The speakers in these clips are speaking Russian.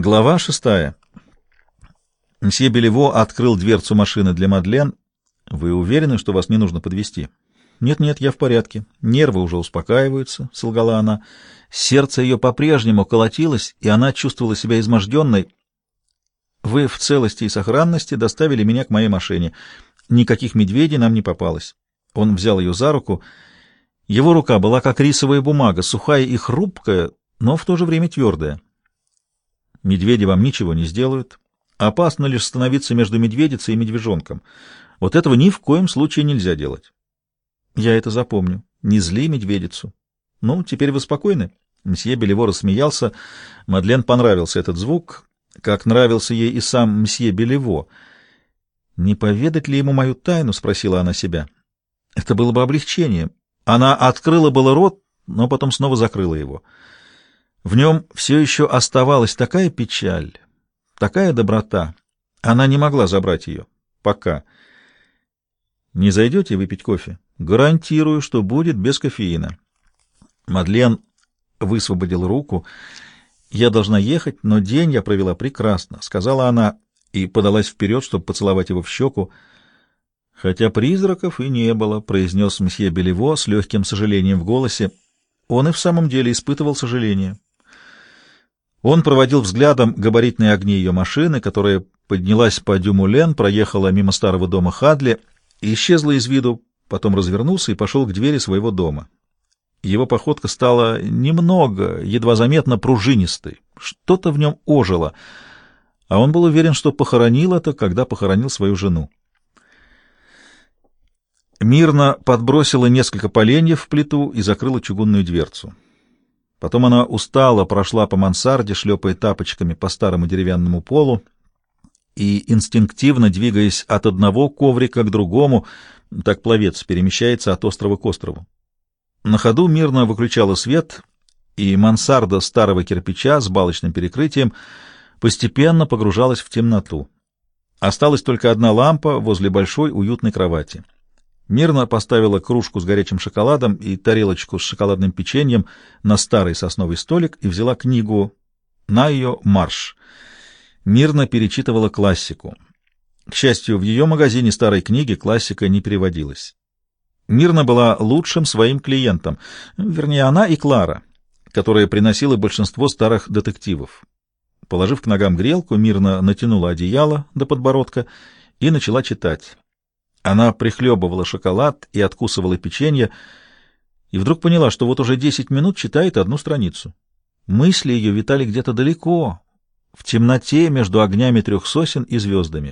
Глава 6. Мсье Белево открыл дверцу машины для Мадлен. «Вы уверены, что вас не нужно подвезти?» «Нет-нет, я в порядке. Нервы уже успокаиваются», — солгала она. Сердце ее по-прежнему колотилось, и она чувствовала себя изможденной. «Вы в целости и сохранности доставили меня к моей машине. Никаких медведей нам не попалось». Он взял ее за руку. Его рука была как рисовая бумага, сухая и хрупкая, но в то же время твердая. «Медведи вам ничего не сделают. Опасно лишь становиться между медведицей и медвежонком. Вот этого ни в коем случае нельзя делать». «Я это запомню. Не зли медведицу». «Ну, теперь вы спокойны?» Мсье Белево рассмеялся. Мадлен понравился этот звук, как нравился ей и сам мсье Белево. «Не поведать ли ему мою тайну?» — спросила она себя. Это было бы облегчением. Она открыла было рот, но потом снова закрыла его. В нем все еще оставалась такая печаль, такая доброта. Она не могла забрать ее. Пока. «Не зайдете выпить кофе?» «Гарантирую, что будет без кофеина». Мадлен высвободила руку. «Я должна ехать, но день я провела прекрасно», — сказала она и подалась вперед, чтобы поцеловать его в щеку. «Хотя призраков и не было», — произнес мсье Белево с легким сожалением в голосе. Он и в самом деле испытывал сожаление. Он проводил взглядом габаритные огни ее машины, которая поднялась по Дюмулен, проехала мимо старого дома Хадли и исчезла из виду, потом развернулся и пошел к двери своего дома. Его походка стала немного, едва заметно пружинистой. Что-то в нем ожило, а он был уверен, что похоронил это, когда похоронил свою жену. Мирна подбросила несколько поленьев в плиту и закрыла чугунную дверцу. Потом она устало прошла по мансарде, шлепая тапочками по старому деревянному полу и инстинктивно двигаясь от одного коврика к другому, так пловец перемещается от острова к острову. На ходу Мирна выключала свет, и мансарда старого кирпича с балочным перекрытием постепенно погружалась в темноту. Осталась только одна лампа возле большой уютной кровати. Мирна поставила кружку с горячим шоколадом и тарелочку с шоколадным печеньем на старый сосновый столик и взяла книгу на ее «Марш». Мирна перечитывала классику. К счастью, в ее магазине старой книги классика не переводилась. Мирна была лучшим своим клиентом, вернее, она и Клара, которая приносила большинство старых детективов. Положив к ногам грелку, Мирна натянула одеяло до подбородка и начала читать. Она прихлебывала шоколад и откусывала печенье, и вдруг поняла, что вот уже 10 минут читает одну страницу. Мысли ее витали где-то далеко, в темноте между огнями 3 сосен и звездами.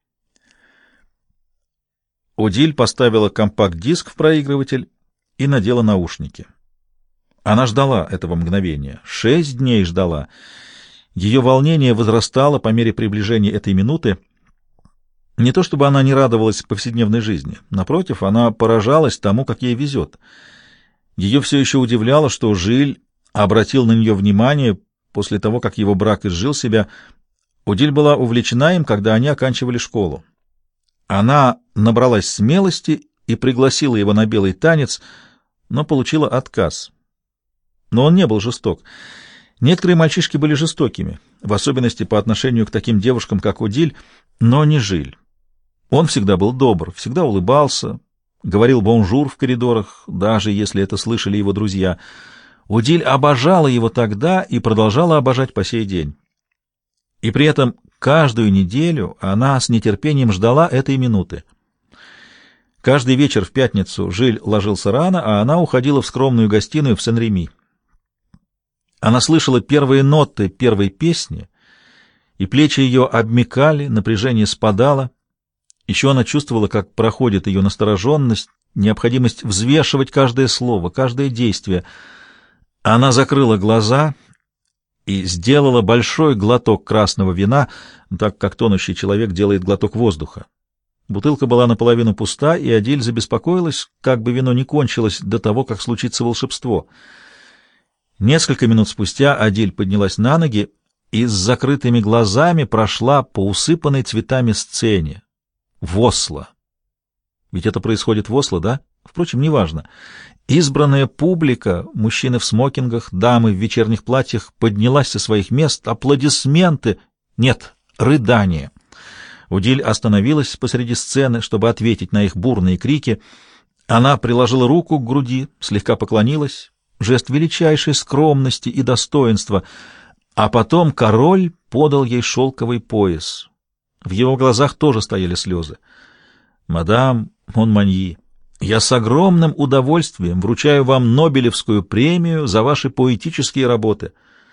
Одиль поставила компакт-диск в проигрыватель и надела наушники. Она ждала этого мгновения, 6 дней ждала. Ее волнение возрастало по мере приближения этой минуты. Не то чтобы она не радовалась повседневной жизни. Напротив, она поражалась тому, как ей везет. Ее все еще удивляло, что Жиль обратил на нее внимание после того, как его брак изжил себя. Одиль была увлечена им, когда они оканчивали школу. Она набралась смелости и пригласила его на белый танец, но получила отказ. Но он не был жесток. Некоторые мальчишки были жестокими, в особенности по отношению к таким девушкам, как Одиль, но не Жиль. Он всегда был добр, всегда улыбался, говорил бонжур в коридорах, даже если это слышали его друзья. Одиль обожала его тогда и продолжала обожать по сей день. И при этом каждую неделю она с нетерпением ждала этой минуты. Каждый вечер в пятницу Жиль ложился рано, а она уходила в скромную гостиную в Сен-Реми. Она слышала первые ноты первой песни, и плечи ее обмякали, напряжение спадало. Еще она чувствовала, как проходит ее настороженность, необходимость взвешивать каждое слово, каждое действие. Она закрыла глаза и сделала большой глоток красного вина, так как тонущий человек делает глоток воздуха. Бутылка была наполовину пуста, и Одиль забеспокоилась, как бы вино не кончилось до того, как случится волшебство. Несколько минут спустя Одиль поднялась на ноги и с закрытыми глазами прошла по усыпанной цветами сцене в Осло. Ведь это происходит в Осло, да? Впрочем, неважно. Избранная публика, мужчины в смокингах, дамы в вечерних платьях, поднялась со своих мест, аплодисменты, нет, рыдания. Удиль остановилась посреди сцены, чтобы ответить на их бурные крики. Она приложила руку к груди, слегка поклонилась, жест величайшей скромности и достоинства, а потом король подал ей шелковый пояс. В его глазах тоже стояли слезы. «Мадам Монманьи, я с огромным удовольствием вручаю вам Нобелевскую премию за ваши поэтические работы».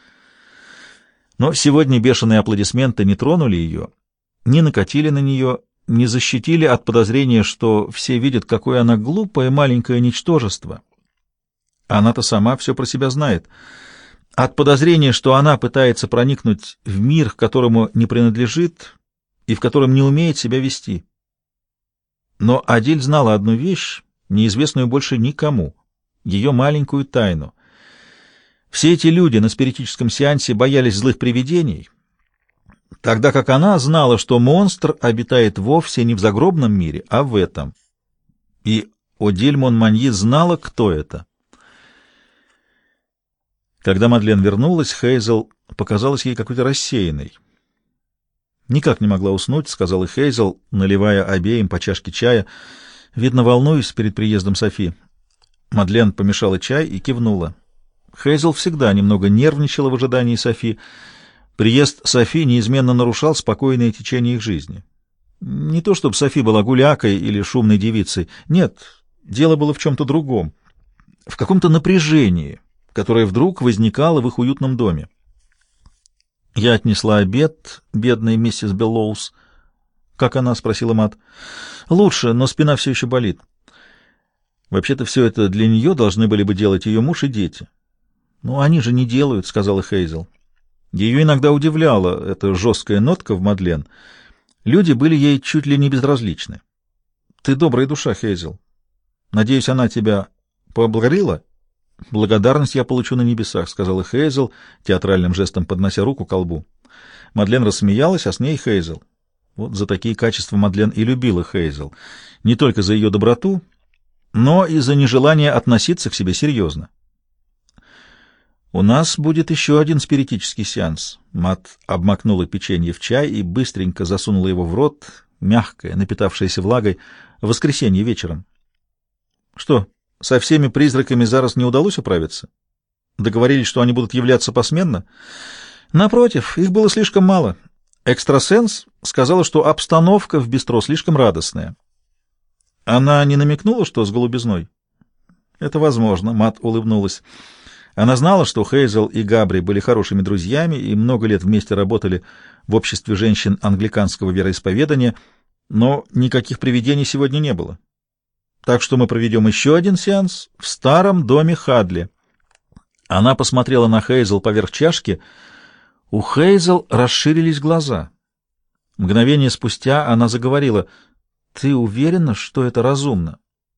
Но сегодня бешеные аплодисменты не тронули ее, не накатили на нее, не защитили от подозрения, что все видят, какое она глупое маленькое ничтожество. Она-то сама все про себя знает. От подозрения, что она пытается проникнуть в мир, к которому не принадлежит и в котором не умеет себя вести. Но Адиль знала одну вещь, неизвестную больше никому, ее маленькую тайну. Все эти люди на спиритическом сеансе боялись злых привидений, тогда как она знала, что монстр обитает вовсе не в загробном мире, а в этом. И Одиль Монманьи знала, кто это. Когда Мадлен вернулась, Хейзел показалась ей какой-то рассеянной. «Никак не могла уснуть», — сказала Хейзел, наливая обеим по чашке чая. «Видно, волнуюсь перед приездом Софи». Мадлен помешала чай и кивнула. Хейзел всегда немного нервничала в ожидании Софи. Приезд Софи неизменно нарушал спокойное течение их жизни. Не то чтобы Софи была гулякой или шумной девицей. Нет, дело было в чем-то другом, в каком-то напряжении, которое вдруг возникало в их уютном доме. «Я отнесла обед, бедной миссис Беллоус». «Как она?» — спросила Мат. «Лучше, но спина все еще болит». «Вообще-то все это для нее должны были бы делать ее муж и дети». «Ну, они же не делают», — сказала Хейзел. Ее иногда удивляла эта жесткая нотка в Мадлен. Люди были ей чуть ли не безразличны. «Ты добрая душа, Хейзел. Надеюсь, она тебя поблагодарила?» «Благодарность я получу на небесах», — сказала Хейзел, театральным жестом поднося руку к колбу. Мадлен рассмеялась, а с ней Хейзел. Вот за такие качества Мадлен и любила Хейзел. Не только за ее доброту, но и за нежелание относиться к себе серьезно. «У нас будет еще один спиритический сеанс». Мат обмакнула печенье в чай и быстренько засунула его в рот, мягкое, напитавшееся влагой, в воскресенье вечером. «Что, со всеми призраками зараз не удалось управиться? Договорились, что они будут являться посменно?» «Напротив, их было слишком мало. Экстрасенс сказала, что обстановка в бистро слишком радостная». «Она не намекнула, что с голубизной?» «Это возможно», — Мат улыбнулась. Она знала, что Хейзел и Габри были хорошими друзьями и много лет вместе работали в обществе женщин англиканского вероисповедания, но никаких привидений сегодня не было. Так что мы проведем еще один сеанс в старом доме Хадли. Она посмотрела на Хейзел поверх чашки. У Хейзел расширились глаза. Мгновение спустя она заговорила: «Ты уверена, что это разумно?»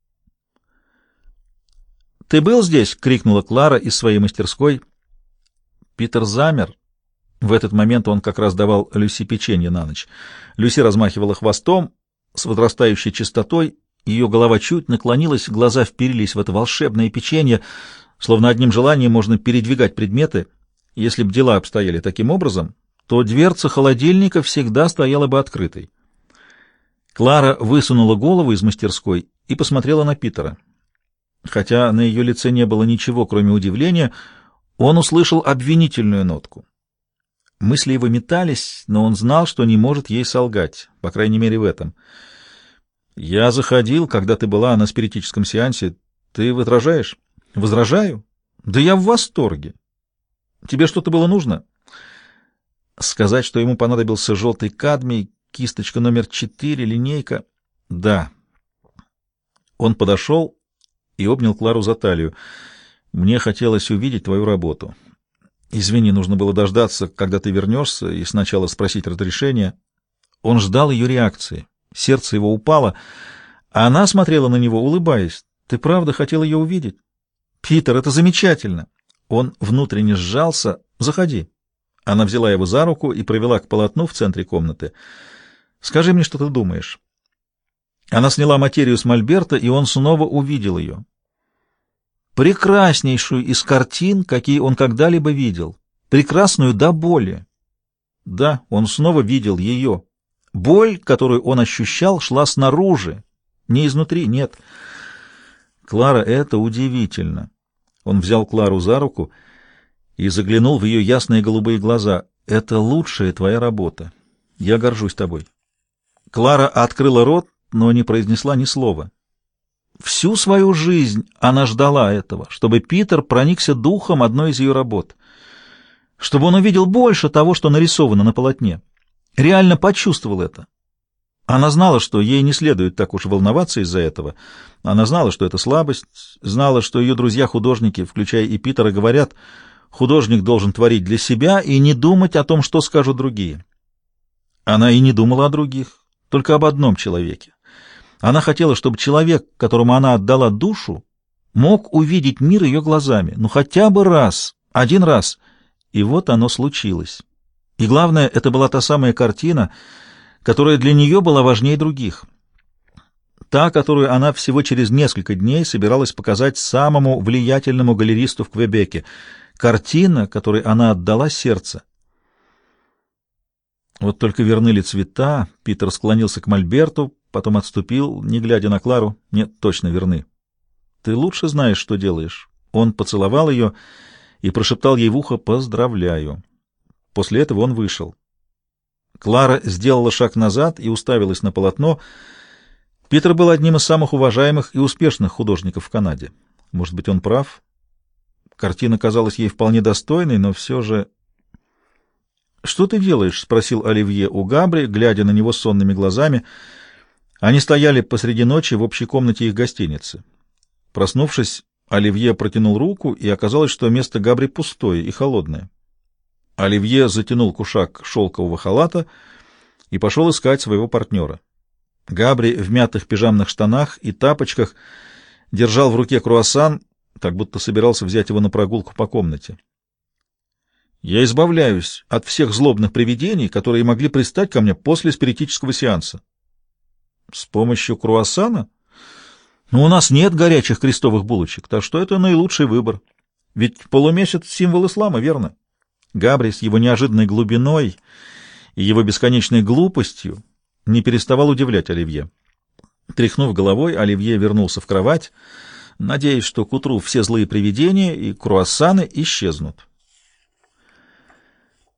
«Ты был здесь?» — крикнула Клара из своей мастерской. Питер замер. В этот момент он как раз давал Люси печенье на ночь. Люси размахивала хвостом с возрастающей частотой, ее голова чуть наклонилась, глаза вперились в это волшебное печенье, словно одним желанием можно передвигать предметы. Если бы дела обстояли таким образом, то дверца холодильника всегда стояла бы открытой. Клара высунула голову из мастерской и посмотрела на Питера. Хотя на ее лице не было ничего, кроме удивления, он услышал обвинительную нотку. Мысли его метались, но он знал, что не может ей солгать, по крайней мере в этом. «Я заходил, когда ты была на спиритическом сеансе. Ты возражаешь?» «Возражаю? Да я в восторге. Тебе что-то было нужно?» Сказать, что ему понадобился желтый кадмий, кисточка номер 4, линейка. «Да». Он подошел и обнял Клару за талию. «Мне хотелось увидеть твою работу. Извини, нужно было дождаться, когда ты вернешься, и сначала спросить разрешения». Он ждал ее реакции. Сердце его упало, а она смотрела на него, улыбаясь. «Ты правда хотел ее увидеть?» «Питер, это замечательно!» Он внутренне сжался. «Заходи». Она взяла его за руку и провела к полотну в центре комнаты. «Скажи мне, что ты думаешь». Она сняла материю с мольберта, и он снова увидел ее. прекраснейшую из картин, какие он когда-либо видел, прекрасную до боли. Да, он снова видел ее. Боль, которую он ощущал, шла снаружи, не изнутри, нет. Клара, это удивительно. Он взял Клару за руку и заглянул в ее ясные голубые глаза. Это лучшая твоя работа. Я горжусь тобой. Клара открыла рот, но не произнесла ни слова. Всю свою жизнь она ждала этого, чтобы Питер проникся духом одной из ее работ, чтобы он увидел больше того, что нарисовано на полотне, реально почувствовал это. Она знала, что ей не следует так уж волноваться из-за этого. Она знала, что это слабость, знала, что ее друзья-художники, включая и Питера, говорят, художник должен творить для себя и не думать о том, что скажут другие. Она и не думала о других, только об одном человеке. Она хотела, чтобы человек, которому она отдала душу, мог увидеть мир ее глазами, ну хотя бы раз, один раз. И вот оно случилось. И главное, это была та самая картина, которая для нее была важнее других. Та, которую она всего через несколько дней собиралась показать самому влиятельному галеристу в Квебеке. Картина, которой она отдала сердце. Вот только верны ли цвета? Питер склонился к мольберту, потом отступил, не глядя на Клару. Нет, точно верны. Ты лучше знаешь, что делаешь. Он поцеловал ее и прошептал ей в ухо «Поздравляю». После этого он вышел. Клара сделала шаг назад и уставилась на полотно. Питер был одним из самых уважаемых и успешных художников в Канаде. Может быть, он прав? Картина казалась ей вполне достойной, но все же... «Что ты делаешь?» — спросил Оливье у Габри, глядя на него сонными глазами. Они стояли посреди ночи в общей комнате их гостиницы. Проснувшись, Оливье протянул руку, и оказалось, что место Габри пустое и холодное. Оливье затянул кушак шелкового халата и пошел искать своего партнера. Габри в мятых пижамных штанах и тапочках держал в руке круассан, как будто собирался взять его на прогулку по комнате. «Я избавляюсь от всех злобных привидений, которые могли пристать ко мне после спиритического сеанса». «С помощью круассана? Но у нас нет горячих крестовых булочек, так что это наилучший выбор. Ведь полумесяц — символ ислама, верно?» Габри с его неожиданной глубиной и его бесконечной глупостью не переставал удивлять Оливье. Тряхнув головой, Оливье вернулся в кровать, надеясь, что к утру все злые привидения и круассаны исчезнут.